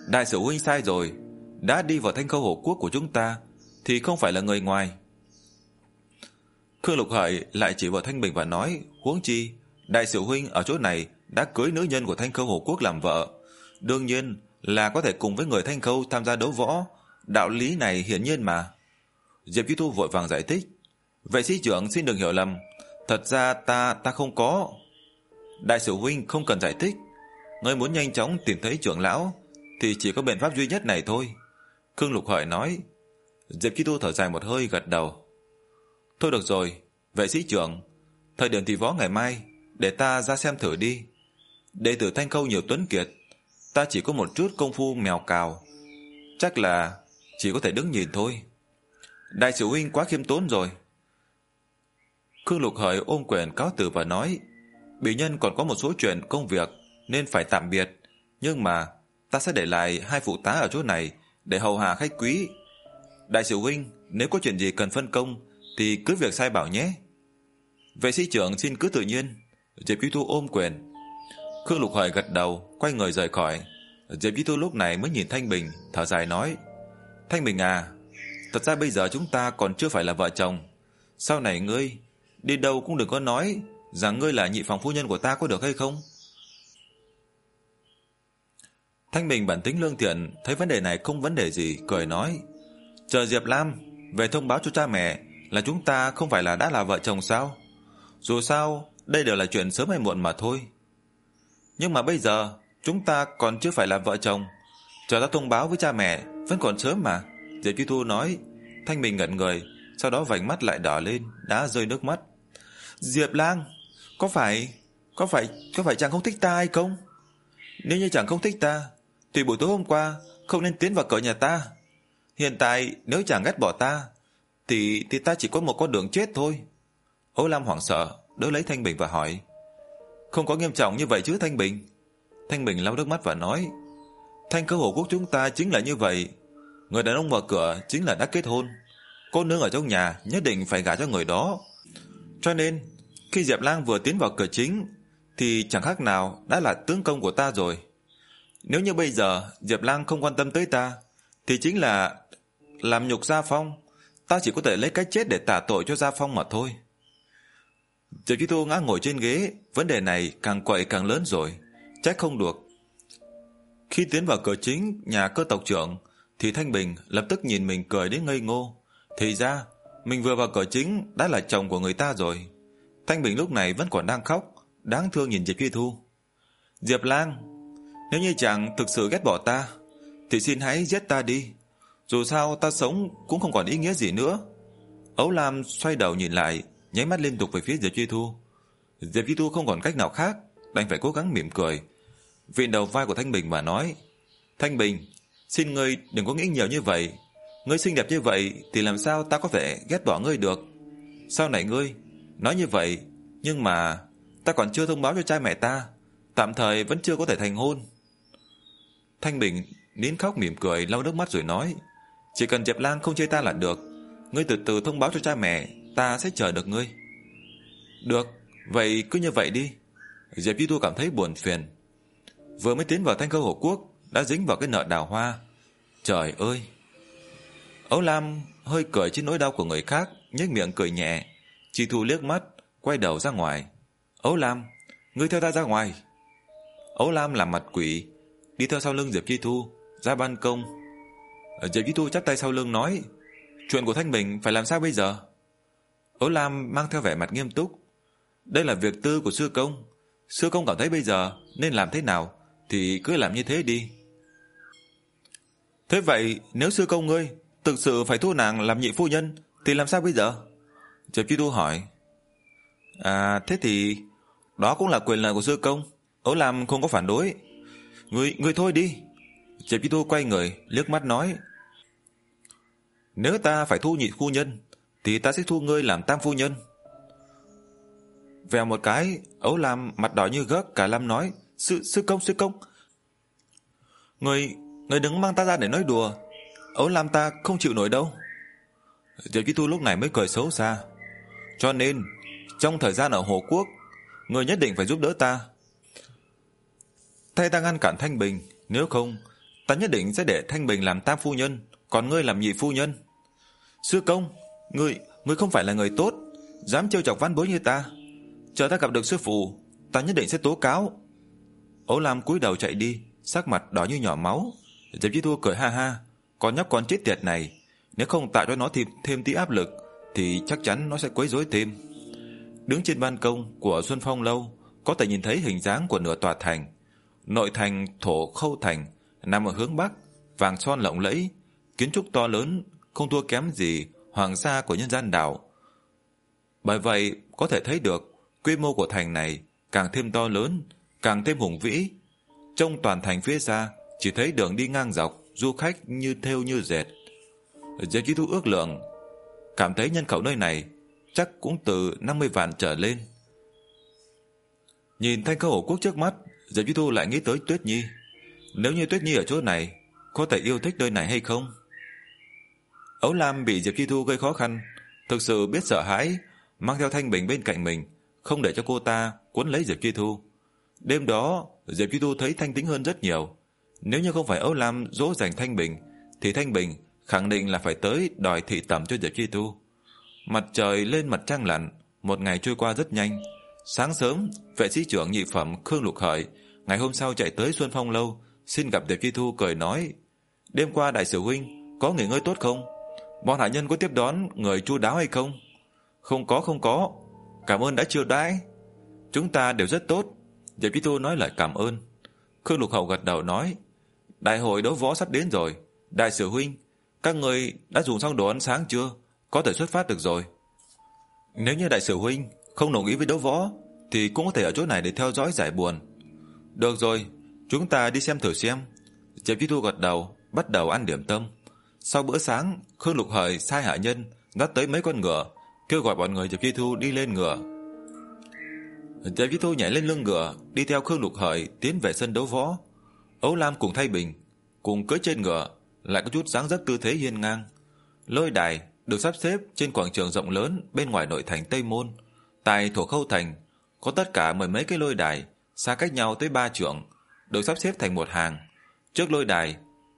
Đại sư huynh sai rồi, đã đi vào Thanh Khâu Hổ Quốc của chúng ta thì không phải là người ngoài. Khương Lục Hợi lại chỉ vào Thanh Bình và nói, huống chi đại sư huynh ở chỗ này đã cưới nữ nhân của Thanh Khâu Hổ Quốc làm vợ, đương nhiên là có thể cùng với người Thanh Khâu tham gia đấu võ, đạo lý này hiển nhiên mà. Diệp Chi Thu vội vàng giải thích, vệ sĩ trưởng xin đừng hiểu lầm, thật ra ta ta không có. Đại sư huynh không cần giải thích, ngươi muốn nhanh chóng tìm thấy trưởng lão thì chỉ có biện pháp duy nhất này thôi. Khương Lục Hợi nói. Diệp Chi Thu thở dài một hơi gật đầu. Thôi được rồi, vệ sĩ trưởng, thời điểm tỷ võ ngày mai để ta ra xem thử đi. Đệ tử Thanh Khâu nhiều tuấn kiệt, ta chỉ có một chút công phu mèo cào, chắc là chỉ có thể đứng nhìn thôi. Đại sư huynh quá khiêm tốn rồi. Khương Lục Hợi ôm quyền cáo từ và nói, bỉ nhân còn có một số chuyện công việc nên phải tạm biệt, nhưng mà ta sẽ để lại hai phụ tá ở chỗ này để hầu hạ khách quý. Đại sư huynh, nếu có chuyện gì cần phân công thì cứ việc sai bảo nhé. Vệ sĩ trưởng xin cứ tự nhiên. Diệp Chi Thu ôm quyền. Khương Lục Hợi gật đầu, quay người rời khỏi. Diệp Chi Thu lúc này mới nhìn Thanh Bình, thở dài nói, Thanh Bình à, thật ra bây giờ chúng ta còn chưa phải là vợ chồng. Sau này ngươi đi đâu cũng đừng có nói rằng ngươi là nhị phòng phu nhân của ta, có được hay không? Thanh Bình bản tính lương thiện, thấy vấn đề này không vấn đề gì, cười nói, chờ Diệp Lam về thông báo cho cha mẹ là chúng ta không phải là đã là vợ chồng sao? Dù sao đây đều là chuyện sớm hay muộn mà thôi. Nhưng mà bây giờ chúng ta còn chưa phải là vợ chồng, chờ ta thông báo với cha mẹ vẫn còn sớm mà. Diệp Chi Thu nói. Thanh Bình ngẩn người, sau đó vành mắt lại đỏ lên, đã rơi nước mắt. Diệp Lang, có phải có phải có phải chàng không thích ta hay không? Nếu như chàng không thích ta thì buổi tối hôm qua không nên tiến vào cửa nhà ta. Hiện tại nếu chàng ghét bỏ ta thì thì ta chỉ có một con đường chết thôi. Âu Lam hoảng sợ đỡ lấy Thanh Bình và hỏi, không có nghiêm trọng như vậy chứ Thanh Bình? Thanh Bình lau nước mắt và nói, Thanh Khâu Hổ Quốc chúng ta chính là như vậy, người đàn ông vào cửa chính là đã kết hôn, cô nương ở trong nhà nhất định phải gả cho người đó. Cho nên khi Diệp Lang vừa tiến vào cửa chính thì chẳng khác nào đã là tướng công của ta rồi. Nếu như bây giờ Diệp Lang không quan tâm tới ta thì chính là làm nhục Gia Phong, ta chỉ có thể lấy cái chết để trả tội cho Gia Phong mà thôi. Diệp Chi Thu ngã ngồi trên ghế, vấn đề này càng quậy càng lớn rồi, trách không được. Khi tiến vào cửa chính nhà Cơ tộc trưởng thì Thanh Bình lập tức nhìn mình cười đến ngây ngô. Thì ra mình vừa vào cửa chính đã là chồng của người ta rồi. Thanh Bình lúc này vẫn còn đang khóc, đáng thương nhìn Diệp Chi Thu. Diệp Lang, nếu như chàng thực sự ghét bỏ ta thì xin hãy giết ta đi, dù sao ta sống cũng không còn ý nghĩa gì nữa. Ấu Lam xoay đầu nhìn lại, nháy mắt liên tục về phía Diệp Chi Thu. Diệp Chi Thu không còn cách nào khác, đành phải cố gắng mỉm cười, viện đầu vai của Thanh Bình và nói, Thanh Bình, xin ngươi đừng có nghĩ nhiều như vậy. Ngươi xinh đẹp như vậy thì làm sao ta có thể ghét bỏ ngươi được? Sau này ngươi nói như vậy, nhưng mà ta còn chưa thông báo cho cha mẹ ta, tạm thời vẫn chưa có thể thành hôn. Thanh Bình nín khóc mỉm cười lau nước mắt rồi nói, chỉ cần Diệp Lang không chê ta là được, ngươi từ từ thông báo cho cha mẹ, ta sẽ chờ được ngươi. Được, vậy cứ như vậy đi. Diệp Chi Thu cảm thấy buồn phiền. Vừa mới tiến vào Thanh Khâu Hổ Quốc đã dính vào cái nợ đào hoa. Trời ơi! Ấu Lam hơi cười trên nỗi đau của người khác, nhếch miệng cười nhẹ. Chi Thu liếc mắt, quay đầu ra ngoài. Ấu Lam, ngươi theo ta ra ngoài. Ấu Lam làm mặt quỷ, đi theo sau lưng Diệp Chi Thu ra ban công. Diệp Chi Thu chắp tay sau lưng nói, chuyện của Thanh Bình phải làm sao bây giờ? Ấu Lam mang theo vẻ mặt nghiêm túc, đây là việc tư của sư công, sư công cảm thấy bây giờ nên làm thế nào thì cứ làm như thế đi. Thế vậy nếu sư công ngươi thực sự phải thu nàng làm nhị phu nhân thì làm sao bây giờ? Diệp Chi Thu hỏi. À thế thì đó cũng là quyền lợi của sư công. Ấu Lam không có phản đối. Ngươi, ngươi thôi đi. Diệp Chi Thu quay người liếc mắt nói, nếu ta phải thu nhị phu nhân thì ta sẽ thu ngươi làm tam phu nhân. Vèo một cái, Ấu Lam mặt đỏ như gấc, cả lâm nói, sư, sư công, sư công. Ngươi, ngươi đừng mang ta ra để nói đùa. Ấu Lam ta không chịu nổi đâu. Diệp Chi Thu lúc này mới cười xấu xa. Cho nên, trong thời gian ở Hồ Quốc, ngươi nhất định phải giúp đỡ ta. Thay ta ngăn cản Thanh Bình, nếu không, ta nhất định sẽ để Thanh Bình làm tam phu nhân, còn ngươi làm nhị phu nhân. Sư công, ngươi, ngươi không phải là người tốt, dám trêu chọc văn bối như ta. Chờ ta gặp được sư phụ, ta nhất định sẽ tố cáo. Âu Lam cúi đầu chạy đi, sắc mặt đỏ như nhỏ máu. Diệp Chi Thu cười ha ha, con nhóc con chết tiệt này, nếu không tạo cho nó thêm, thêm tí áp lực thì chắc chắn nó sẽ quấy rối thêm. Đứng trên ban công của Xuân Phong lâu, có thể nhìn thấy hình dáng của nửa tòa thành. Nội thành Thổ Khâu Thành nằm ở hướng bắc, vàng son lộng lẫy, kiến trúc to lớn, không thua kém gì hoàng sa của nhân gian đảo. Bởi vậy có thể thấy được quy mô của thành này càng thêm to lớn, càng thêm hùng vĩ. Trong toàn thành phía xa chỉ thấy đường đi ngang dọc, du khách như thêu như dệt. Diệp Chi Thu ước lượng, cảm thấy nhân khẩu nơi này chắc cũng từ năm mươi vạn trở lên. Nhìn Thanh Khâu Hổ Quốc trước mắt, Diệp Chi Thu lại nghĩ tới Tuyết Nhi. Nếu như Tuyết Nhi ở chỗ này, có thể yêu thích nơi này hay không? Ấu Lam bị Diệp Chi Thu gây khó khăn, thực sự biết sợ hãi, mang theo Thanh Bình bên cạnh mình, không để cho cô ta cuốn lấy Diệp Chi Thu. Đêm đó, Diệp Chi Thu thấy thanh tĩnh hơn rất nhiều. Nếu như không phải Ấu Lam dỗ dành Thanh Bình, thì Thanh Bình khẳng định là phải tới đòi thị tẩm cho Diệp Chi Thu. Mặt trời lên mặt trăng lặn, một ngày trôi qua rất nhanh. Sáng sớm, vệ sĩ trưởng nhị phẩm Khương Lục Hợi ngày hôm sau chạy tới Xuân Phong lâu, xin gặp Diệp Chi Thu, cười nói: đêm qua đại sử huynh có nghỉ ngơi tốt không? Bọn hạ nhân có tiếp đón người chu đáo hay không? Không có, không có. Cảm ơn đã chiêu đãi. Chúng ta đều rất tốt. Diệp Chi Thu nói lời cảm ơn. Khương Lục Hậu gật đầu nói: đại hội đấu võ sắp đến rồi. Đại sử huynh, các người đã dùng xong đồ ăn sáng chưa? Có thể xuất phát được rồi. Nếu như đại sử huynh không đồng ý với đấu võ, thì cũng có thể ở chỗ này để theo dõi giải buồn. Được rồi, chúng ta đi xem thử xem. Diệp Chi Thu gật đầu, bắt đầu ăn điểm tâm. Sau bữa sáng, Khương Lục Hợi sai hạ nhân dắt tới mấy con ngựa, kêu gọi bọn người Diệp Chi Thu đi lên ngựa. Diệp Chi Thu nhảy lên lưng ngựa, đi theo Khương Lục Hợi tiến về sân đấu võ. Ấu Lam cùng Thay Bình cùng cưỡi trên ngựa, lại có chút dáng dấp tư thế hiên ngang. Lôi đài được sắp xếp trên quảng trường rộng lớn bên ngoài nội thành Tây Môn. Tại Thổ Khâu Thành có tất cả mười mấy cái lôi đài, xa cách nhau tới ba trượng, được sắp xếp thành một hàng. Trước lôi đài,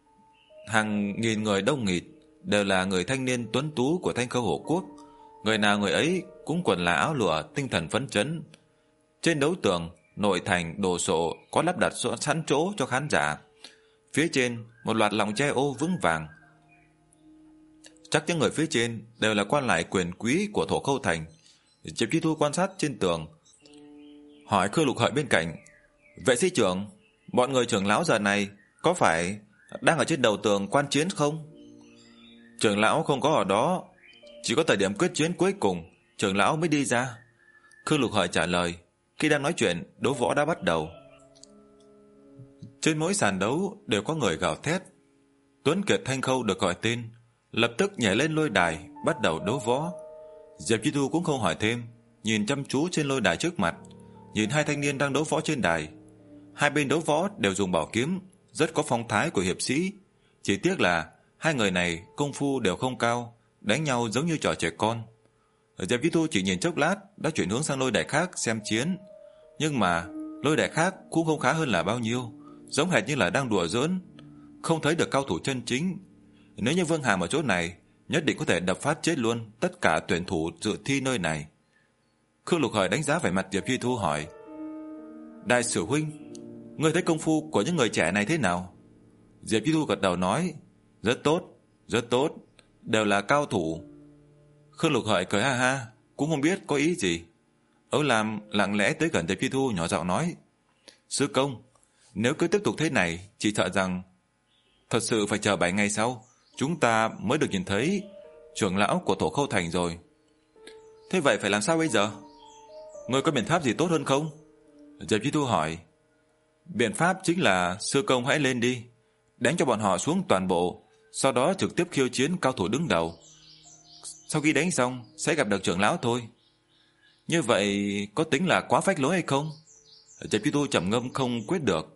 hàng nghìn người đông nghịt, đều là người thanh niên tuấn tú của Thanh Khâu Hổ Quốc. Người nào người ấy cũng quần là áo lụa, tinh thần phấn chấn. Trên đấu tường nội thành đồ sộ có lắp đặt sẵn chỗ cho khán giả. Phía trên một loạt lọng tre ô vững vàng. Chắc những người phía trên đều là quan lại quyền quý của Thổ Khâu Thành. Diệp Chi Thu quan sát trên tường, hỏi Khương Lục Hợi bên cạnh: vệ sĩ trưởng, bọn người trưởng lão giờ này có phải đang ở trên đầu tường quan chiến không? Trưởng lão không có ở đó, chỉ có thời điểm quyết chiến cuối cùng trưởng lão mới đi ra. Khương Lục Hợi trả lời. Khi đang nói chuyện, đấu võ đã bắt đầu. Trên mỗi sàn đấu đều có người gào thét. Tuấn Kiệt Thanh Khâu được gọi tên, lập tức nhảy lên lôi đài bắt đầu đấu võ. Diệp Chi Thu cũng không hỏi thêm, nhìn chăm chú trên lôi đài trước mặt, nhìn hai thanh niên đang đấu võ trên đài. Hai bên đấu võ đều dùng bảo kiếm, rất có phong thái của hiệp sĩ. Chỉ tiếc là hai người này công phu đều không cao, đánh nhau giống như trò trẻ con. Diệp Chi Thu chỉ nhìn chốc lát đã chuyển hướng sang lôi đài khác xem chiến. Nhưng mà lôi đài khác cũng không khá hơn là bao nhiêu, giống hệt như là đang đùa giỡn, không thấy được cao thủ chân chính. Nếu như Vương Hàm ở chỗ này, nhất định có thể đập phát chết luôn tất cả tuyển thủ dự thi nơi này. Khương Lục Hợi đánh giá vẻ mặt Diệp Chi Thu hỏi: đại sử huynh, ngươi thấy công phu của những người trẻ này thế nào? Diệp Chi Thu gật đầu nói: rất tốt, rất tốt, đều là cao thủ. Khương Lục Hợi cười ha ha, cũng không biết có ý gì. Ấu Lam lặng lẽ tới gần Diệp Chi Thu, nhỏ giọng nói: sư công, nếu cứ tiếp tục thế này, chỉ sợ rằng thật sự phải chờ bảy ngày sau chúng ta mới được nhìn thấy trưởng lão của Thổ Khâu Thành rồi. Thế vậy phải làm sao bây giờ? Ngươi có biện pháp gì tốt hơn không? Diệp Chi Thu hỏi. Biện pháp chính là sư công hãy lên đi, đánh cho bọn họ xuống toàn bộ, sau đó trực tiếp khiêu chiến cao thủ đứng đầu. Sau khi đánh xong sẽ gặp được trưởng lão thôi. Như vậy có tính là quá phách lối hay không? Diệp Chi Thu trầm ngâm không quyết được.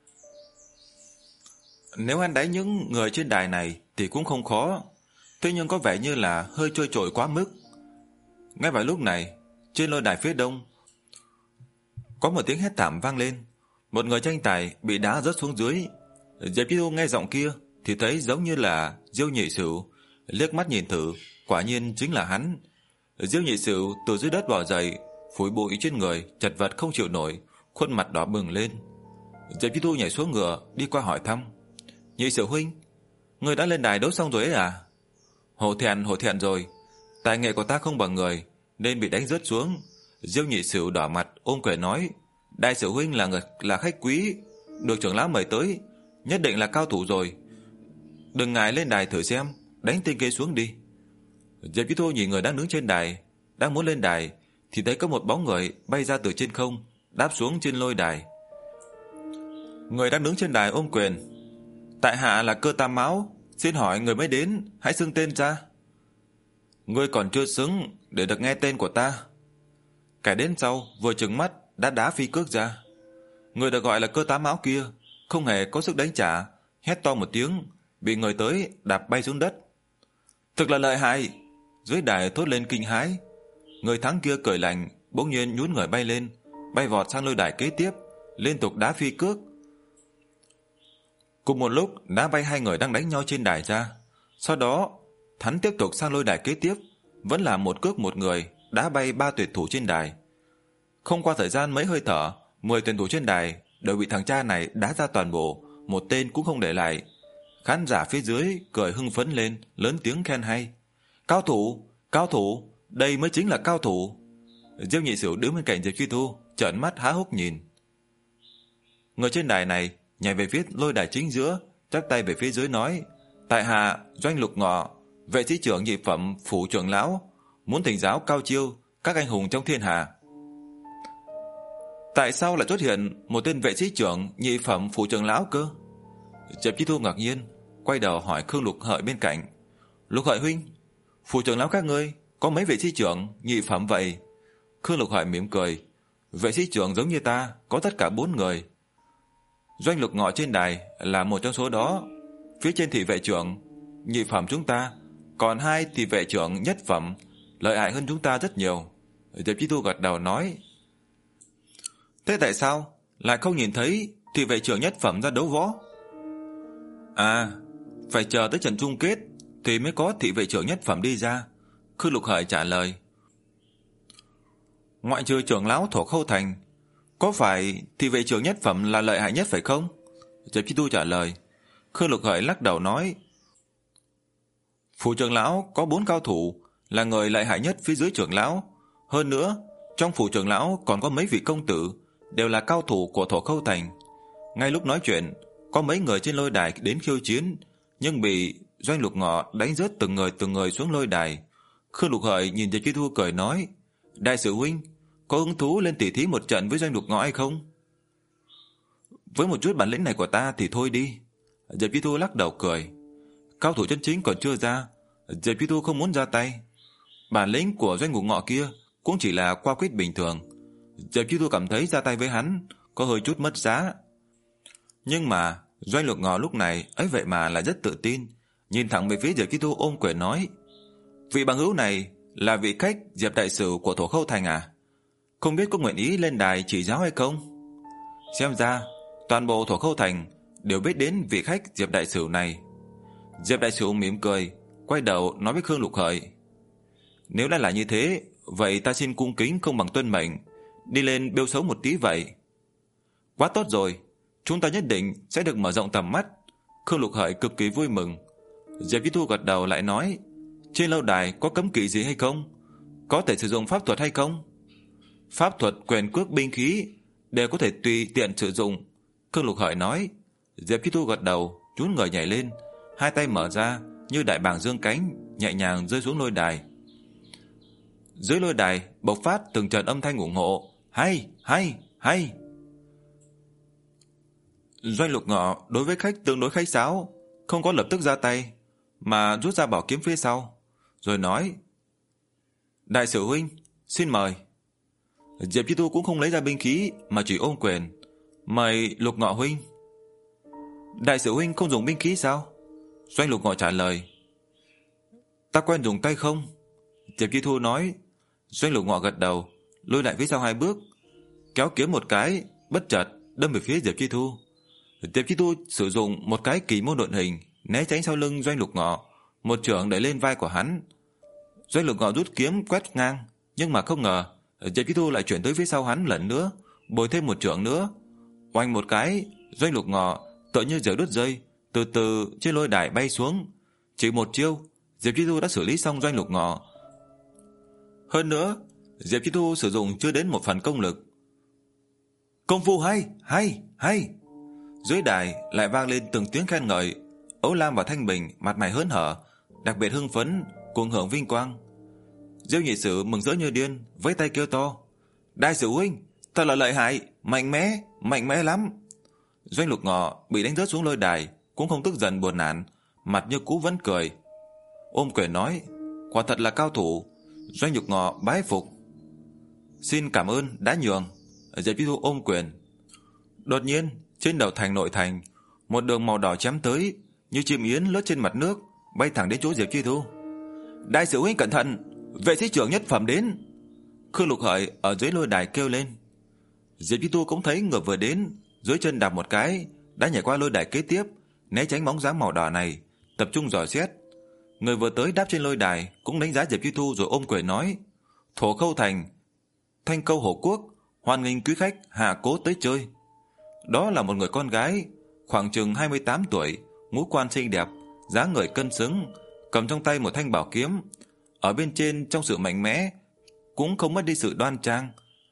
Nếu anh đánh những người trên đài này thì cũng không khó, thế nhưng có vẻ như là hơi trôi trội quá mức. Ngay vào lúc này, trên lôi đài phía đông có một tiếng hét thảm vang lên. Một người tranh tài bị đá rớt xuống dưới. Diệp Chi Thu nghe giọng kia thì thấy giống như là Diêu Nhị Sửu, liếc mắt nhìn thử, quả nhiên chính là hắn. Diêu Nhị Sửu từ dưới đất bò dậy, phủi bụi trên người, chật vật không chịu nổi, khuôn mặt đỏ bừng lên. Diệp Chi Thu nhảy xuống ngựa, đi qua hỏi thăm: "Nhị Sửu huynh, người đã lên đài đấu xong rồi ấy à?" "Hổ thẹn, hổ thẹn rồi, tài nghệ của ta không bằng người, nên bị đánh rớt xuống." Diêu Nhị Sửu đỏ mặt ôm quyền nói: "Đại Sửu huynh là người là khách quý, được trưởng lão mời tới, nhất định là cao thủ rồi. Đừng ngại lên đài thử xem, đánh tên kia xuống đi." Diệp Chi Thu nhìn người đang đứng trên đài, đang muốn lên đài thì thấy có một bóng người bay ra từ trên không, đáp xuống trên lôi đài. Người đang đứng trên đài ôm quyền: "Tại hạ là Cơ Tam Mão, xin hỏi người mới đến, hãy xưng tên ra." "Ngươi còn chưa xứng để được nghe tên của ta." Kẻ đến sau vừa trừng mắt đã đá phi cước ra. Người được gọi là Cơ Tám Mão kia không hề có sức đánh trả, hét to một tiếng, bị người tới đạp bay xuống đất. "Thực là lợi hại!" Dưới đài thốt lên kinh hãi. Người thắng kia cười lạnh, bỗng nhiên nhún người bay lên, bay vọt sang lôi đài kế tiếp, liên tục đá phi cước. Cùng một lúc đá bay hai người đang đánh nhau trên đài ra. Sau đó hắn tiếp tục sang lôi đài kế tiếp, vẫn là một cước một người, đá bay ba tuyển thủ trên đài. Không qua thời gian mấy hơi thở, mười tuyển thủ trên đài đều bị thằng cha này đá ra toàn bộ, một tên cũng không để lại. Khán giả phía dưới cười hưng phấn lên, lớn tiếng khen hay: "Cao thủ, cao thủ, đây mới chính là cao thủ." Diêu Nhị Sửu đứng bên cạnh Diệp Chi Thu, trợn mắt há hốc nhìn. Người trên đài này nhảy về phía lôi đài chính giữa, chắp tay về phía dưới nói: "Tại hạ Doanh Lục Ngọ, vệ sĩ trưởng nhị phẩm phủ trưởng lão, muốn thỉnh giáo cao chiêu các anh hùng trong thiên hạ." Tại sao lại xuất hiện một tên vệ sĩ trưởng nhị phẩm phủ trưởng lão cơ? Diệp Chi Thu ngạc nhiên, quay đầu hỏi Khương Lục Hợi bên cạnh: "Lục Hợi huynh, phủ trưởng lão các ngươi có mấy vệ sĩ trưởng nhị phẩm vậy?" Khương Lục Hợi mỉm cười: "Vệ sĩ trưởng giống như ta có tất cả bốn người. Doanh Lục Ngọ trên đài là một trong số đó. Phía trên thị vệ trưởng nhị phẩm chúng ta, còn hai thị vệ trưởng nhất phẩm lợi hại hơn chúng ta rất nhiều." Diệp Chi Thu gật đầu nói: "Thế tại sao lại không nhìn thấy thị vệ trưởng nhất phẩm ra đấu võ?" "À, phải chờ tới trận chung kết thì mới có thị vệ trưởng nhất phẩm đi ra." Khương Lục Hợi trả lời: "Ngoại trừ trưởng lão Thổ Khâu Thành, có phải thị vệ trưởng nhất phẩm là lợi hại nhất phải không?" Diệp Chi Thu trả lời. Khương Lục Hợi lắc đầu nói: "Phủ trưởng lão có bốn cao thủ là người lợi hại nhất phía dưới trưởng lão. Hơn nữa, trong phủ trưởng lão còn có mấy vị công tử đều là cao thủ của Thổ Khâu Thành. Ngay lúc nói chuyện, có mấy người trên lôi đài đến khiêu chiến, nhưng bị Doanh Lục Ngọ đánh rớt từng người từng người xuống lôi đài." Khương Lục Hợi nhìn Diệp Chi Thu cười nói: "Đại Sử huynh, có hứng thú lên tỉ thí một trận với Doanh Lục Ngọ hay không?" "Với một chút bản lĩnh này của ta thì thôi đi." Diệp Chi Thu lắc đầu cười. Cao thủ chân chính còn chưa ra, Diệp Chi Thu không muốn ra tay. Bản lĩnh của Doanh Lục Ngọ kia cũng chỉ là qua quyết bình thường. Diệp Chi Thu cảm thấy ra tay với hắn có hơi chút mất giá. Nhưng mà Doanh Lục Ngọ lúc này ấy vậy mà là rất tự tin, nhìn thẳng về phía Diệp Chi Thu ôm quyền nói: "Vị bằng hữu này là vị khách Diệp đại sử của Thổ Khâu Thành à? Không biết có nguyện ý lên đài chỉ giáo hay không?" Xem ra toàn bộ Thổ Khâu Thành đều biết đến vị khách Diệp đại sử này. Diệp đại sử mỉm cười, quay đầu nói với Khương Lục Hợi: "Nếu đã là như thế, vậy ta xin cung kính không bằng tuân mệnh, đi lên bêu xấu một tí vậy." "Quá tốt rồi, chúng ta nhất định sẽ được mở rộng tầm mắt." Khương Lục Hợi cực kỳ vui mừng. Diệp Chi Thu gật đầu lại nói: "Trên lâu đài có cấm kỵ gì hay không? Có thể sử dụng pháp thuật hay không?" "Pháp thuật, quyền cước, binh khí đều có thể tùy tiện sử dụng." Khương Lục Hợi nói. Diệp Chi Thu gật đầu, nhún người nhảy lên, hai tay mở ra như đại bàng dương cánh, nhẹ nhàng rơi xuống lôi đài. Dưới lôi đài bộc phát từng trận âm thanh ủng hộ: "Hay, hay, hay." Doanh Lục Ngọ đối với khách tương đối khách sáo, không có lập tức ra tay, mà rút ra bảo kiếm phía sau, rồi nói: "Đại sử huynh, xin mời." Diệp Chi Thu cũng không lấy ra binh khí mà chỉ ôm quyền: "Mời Lục Ngọ huynh." "Đại sử huynh không dùng binh khí sao?" Doanh Lục Ngọ trả lời: "Ta quen dùng tay không." Diệp Chi Thu nói. Doanh Lục Ngọ gật đầu, lùi lại phía sau hai bước, kéo kiếm một cái, bất chợt đâm về phía Diệp Chi Thu. Diệp Chi Thu sử dụng một cái kỳ môn độn hình né tránh sau lưng Doanh Lục Ngọ, một chưởng đẩy lên vai của hắn. Doanh Lục Ngọ rút kiếm quét ngang, nhưng mà không ngờ Diệp Chi Thu lại chuyển tới phía sau hắn lần nữa, bồi thêm một chưởng nữa. Oanh một cái, Doanh Lục Ngọ tựa như diều đứt dây, từ từ trên lôi đài bay xuống. Chỉ một chiêu, Diệp Chi Thu đã xử lý xong Doanh Lục Ngọ. Hơn nữa, Diệp Chi Thu sử dụng chưa đến một phần công lực. Công phu hay, hay, hay. Dưới đài lại vang lên từng tiếng khen ngợi. Âu Lam và Thanh Bình mặt mày hớn hở, đặc biệt hưng phấn, cuồng hưởng vinh quang. Diêu Nhị Sử mừng rỡ như điên, với tay kêu to: Đại sư huynh, thật là lợi hại, mạnh mẽ, mạnh mẽ lắm. Doanh Lục Ngọ bị đánh rớt xuống lôi đài cũng không tức giận buồn nản, mặt như cũ vẫn cười. Ôm quyền nói: Quả thật là cao thủ. Doanh Lục Ngọ bái phục. Xin cảm ơn đã nhường. Diệp Chi Thu ôm quyền. Đột nhiên trên đầu thành nội thành, một đường màu đỏ chém tới, như chim yến lướt trên mặt nước, bay thẳng đến chỗ Diệp Chi Thu. Đại sư huynh cẩn thận, vệ sĩ trưởng nhất phẩm đến. Khương Lục Hợi ở dưới lôi đài kêu lên. Diệp Chi Thu cũng thấy người vừa đến, dưới chân đạp một cái, đã nhảy qua lôi đài kế tiếp, né tránh bóng dáng màu đỏ này, tập trung dò xét. Người vừa tới đáp trên lôi đài cũng đánh giá Diệp Chi Thu rồi ôm quyền nói: Thổ Khâu Thành, Thanh Câu Hổ Quốc, hoan nghênh quý khách hạ cố tới chơi. Đó là một người con gái, khoảng chừng hai mươi tám tuổi, ngũ quan xinh đẹp, dáng người cân xứng, cầm trong tay một thanh bảo kiếm. Ở bên trên trong sự mạnh mẽ, cũng không mất đi sự đoan trang.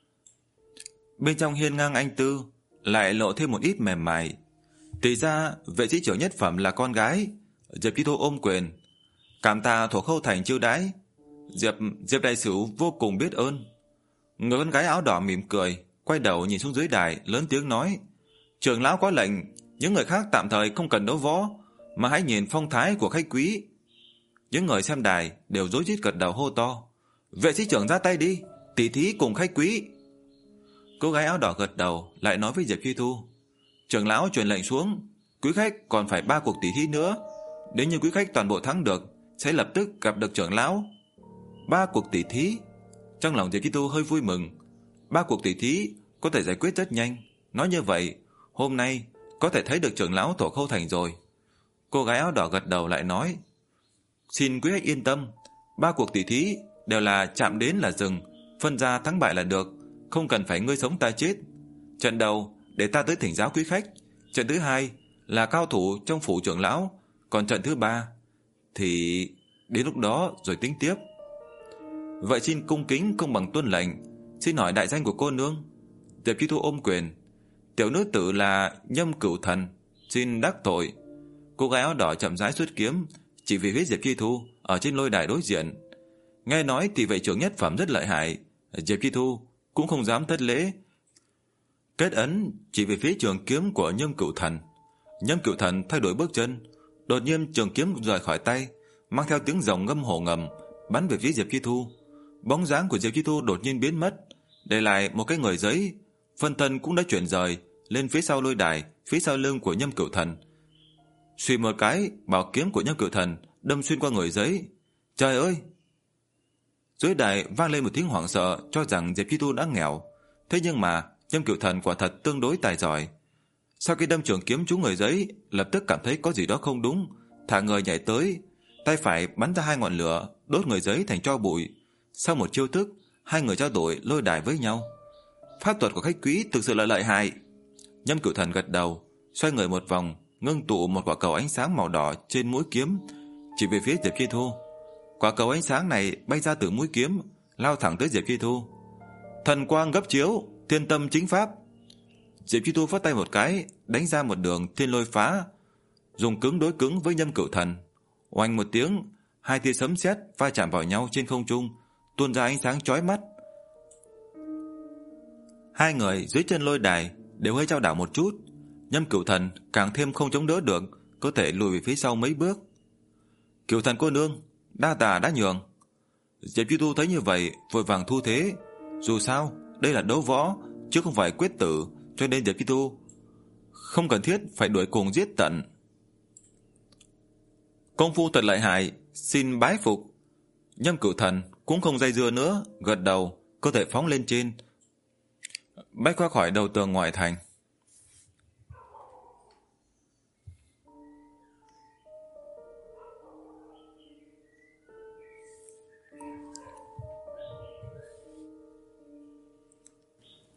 Bên trong hiên ngang anh tư, lại lộ thêm một ít mềm mại. Thì ra vệ sĩ trưởng nhất phẩm là con gái. Diệp Chi Thu ôm quyền: Cảm tạ Thổ Khâu Thành chiêu đãi. Diệp Diệp đại sử vô cùng biết ơn. Người con gái áo đỏ mỉm cười, quay đầu nhìn xuống dưới đài, lớn tiếng nói: Trưởng lão có lệnh, những người khác tạm thời không cần đấu võ, mà hãy nhìn phong thái của khách quý. Những người xem đài đều rối rít gật đầu hô to: Vệ sĩ trưởng ra tay đi, tỷ thí cùng khách quý. Cô gái áo đỏ gật đầu, lại nói với Diệp Chi Thu: Trưởng lão truyền lệnh xuống, quý khách còn phải ba cuộc tỷ thí nữa. Nếu như quý khách toàn bộ thắng được, sẽ lập tức gặp được trưởng lão. Ba cuộc tỷ thí. Trong lòng Diệp Chi Thu hơi vui mừng. Ba cuộc tỷ thí có thể giải quyết rất nhanh. Nói như vậy, hôm nay có thể thấy được trưởng lão Thổ Khâu Thành rồi. Cô gái áo đỏ gật đầu lại nói: Xin quý khách yên tâm, ba cuộc tỷ thí đều là chạm đến là dừng, phân ra thắng bại là được, không cần phải ngươi sống ta chết. Trận đầu để ta tới thỉnh giáo quý khách, trận thứ hai là cao thủ trong phủ trưởng lão, còn trận thứ ba thì đến lúc đó rồi tính tiếp. Vậy xin cung kính không bằng tuân lệnh, xin hỏi đại danh của cô nương. Diệp Chi Thu ôm quyền: Tiểu nữ tử là Nhâm Cửu Thần, xin đắc tội. Cô gái áo đỏ chậm rãi xuất kiếm, chỉ về phía Diệp Chi Thu ở trên lôi đài đối diện. Nghe nói thì vệ trưởng nhất phẩm rất lợi hại, Diệp Chi Thu cũng không dám thất lễ, kết ấn chỉ về phía trường kiếm của Nhâm Cửu Thần. Nhâm Cửu Thần thay đổi bước chân, đột nhiên trường kiếm rời khỏi tay, mang theo tiếng rồng ngâm hổ ngầm, bắn về phía Diệp Chi Thu. Bóng dáng của Diệp Chi Thu đột nhiên biến mất, để lại một cái người giấy, phân thân cũng đã chuyển rời lên phía sau lôi đài, phía sau lưng của Nhâm Cửu Thần. Suy một cái, bảo kiếm của Nhâm Cửu Thần đâm xuyên qua người giấy. Trời ơi! Dưới đài vang lên một tiếng hoảng sợ, cho rằng Diệp Chi Thu đã nghèo. Thế nhưng mà Nhâm Cửu Thần quả thật tương đối tài giỏi. Sau khi đâm trường kiếm trúng người giấy, lập tức cảm thấy có gì đó không đúng, thả người nhảy tới, tay phải bắn ra hai ngọn lửa, đốt người giấy thành tro bụi. Sau một chiêu thức, hai người trao đổi lôi đài với nhau. Pháp thuật của khách quý thực sự là lợi hại. Nhâm Cửu Thần gật đầu, xoay người một vòng, ngưng tụ một quả cầu ánh sáng màu đỏ trên mũi kiếm, chỉ về phía Diệp Chi Thu. Quả cầu ánh sáng này bay ra từ mũi kiếm, lao thẳng tới Diệp Chi Thu. Thần quang gấp chiếu, thiên tâm chính pháp. Diệp Chi Thu phất tay một cái, đánh ra một đường thiên lôi phá, dùng cứng đối cứng với Nhâm Cửu Thần. Oanh một tiếng, hai tia sấm sét va chạm vào nhau trên không trung, tuôn ra ánh sáng chói mắt. Hai người dưới chân lôi đài đều hơi chao đảo một chút. Nhâm Cửu Thần càng thêm không chống đỡ được, có thể lùi về phía sau mấy bước. Cửu Thần cô nương, đa tà đã nhường. Diệp Chi Thu thấy như vậy, vội vàng thu thế. Dù sao, đây là đấu võ, chứ không phải quyết tử, cho nên Diệp Chi Thu không cần thiết phải đuổi cùng giết tận. Công phu thật lợi hại, xin bái phục. Nhâm Cửu Thần cũng không dây dưa nữa, gật đầu, cơ thể phóng lên trên, bay qua khỏi đầu tường ngoại thành.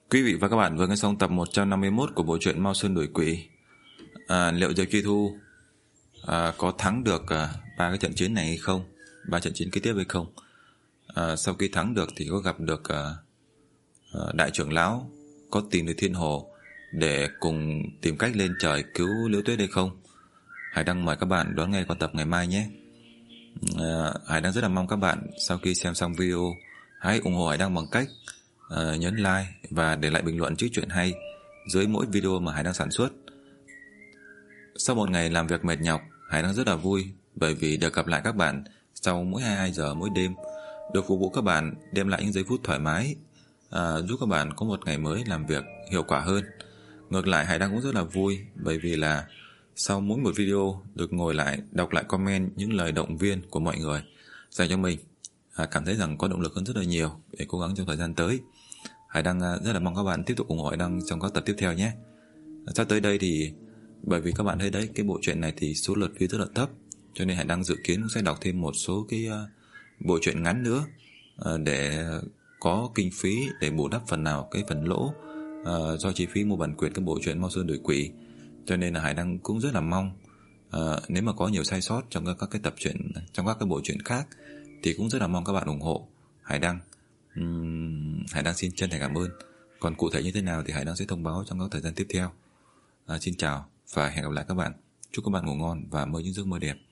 Quý vị và các bạn vừa nghe xong tập một trăm năm mươi mốt của bộ truyện Mao Sơn Đuổi Quỷ. À, liệu Diệp Truy Thu à, có thắng được ba à, cái trận chiến này hay không? Ba trận chiến kế tiếp hay không? À, sau khi thắng được thì có gặp được à, à, đại trưởng lão, có tìm được Thiên Hồ để cùng tìm cách lên trời cứu Liễu Tuyết hay không? Hải Đăng mời các bạn đón nghe qua tập ngày mai nhé. À, Hải Đăng rất là mong các bạn sau khi xem xong video hãy ủng hộ Hải Đăng bằng cách uh, nhấn like và để lại bình luận chữ chuyện hay dưới mỗi video mà Hải Đăng sản xuất. Sau một ngày làm việc mệt nhọc, Hải Đăng rất là vui bởi vì được gặp lại các bạn sau mỗi hai mươi hai giờ mỗi đêm, được phục vụ các bạn, đem lại những giây phút thoải mái, uh, giúp các bạn có một ngày mới làm việc hiệu quả hơn. Ngược lại, Hải Đăng cũng rất là vui bởi vì là sau mỗi một video được ngồi lại đọc lại comment những lời động viên của mọi người dành cho mình, à, cảm thấy rằng có động lực hơn rất là nhiều để cố gắng trong thời gian tới. Hải Đăng rất là mong các bạn tiếp tục ủng hộ Hải Đăng trong các tập tiếp theo nhé. Sắp tới đây thì bởi vì các bạn thấy đấy, cái bộ truyện này thì số lượt view rất là thấp, cho nên Hải Đăng dự kiến cũng sẽ đọc thêm một số cái uh, bộ truyện ngắn nữa uh, để có kinh phí để bù đắp phần nào cái phần lỗ uh, do chi phí mua bản quyền cái bộ truyện Mao Sơn Đuổi Quỷ. Cho nên là Hải Đăng cũng rất là mong uh, nếu mà có nhiều sai sót trong các, các cái tập truyện, trong các cái bộ truyện khác thì cũng rất là mong các bạn ủng hộ Hải Đăng. uhm, Hải Đăng xin chân thành cảm ơn. Còn cụ thể như thế nào thì Hải Đăng sẽ thông báo trong các thời gian tiếp theo. uh, Xin chào và hẹn gặp lại các bạn. Chúc các bạn ngủ ngon và mơ những giấc mơ đẹp.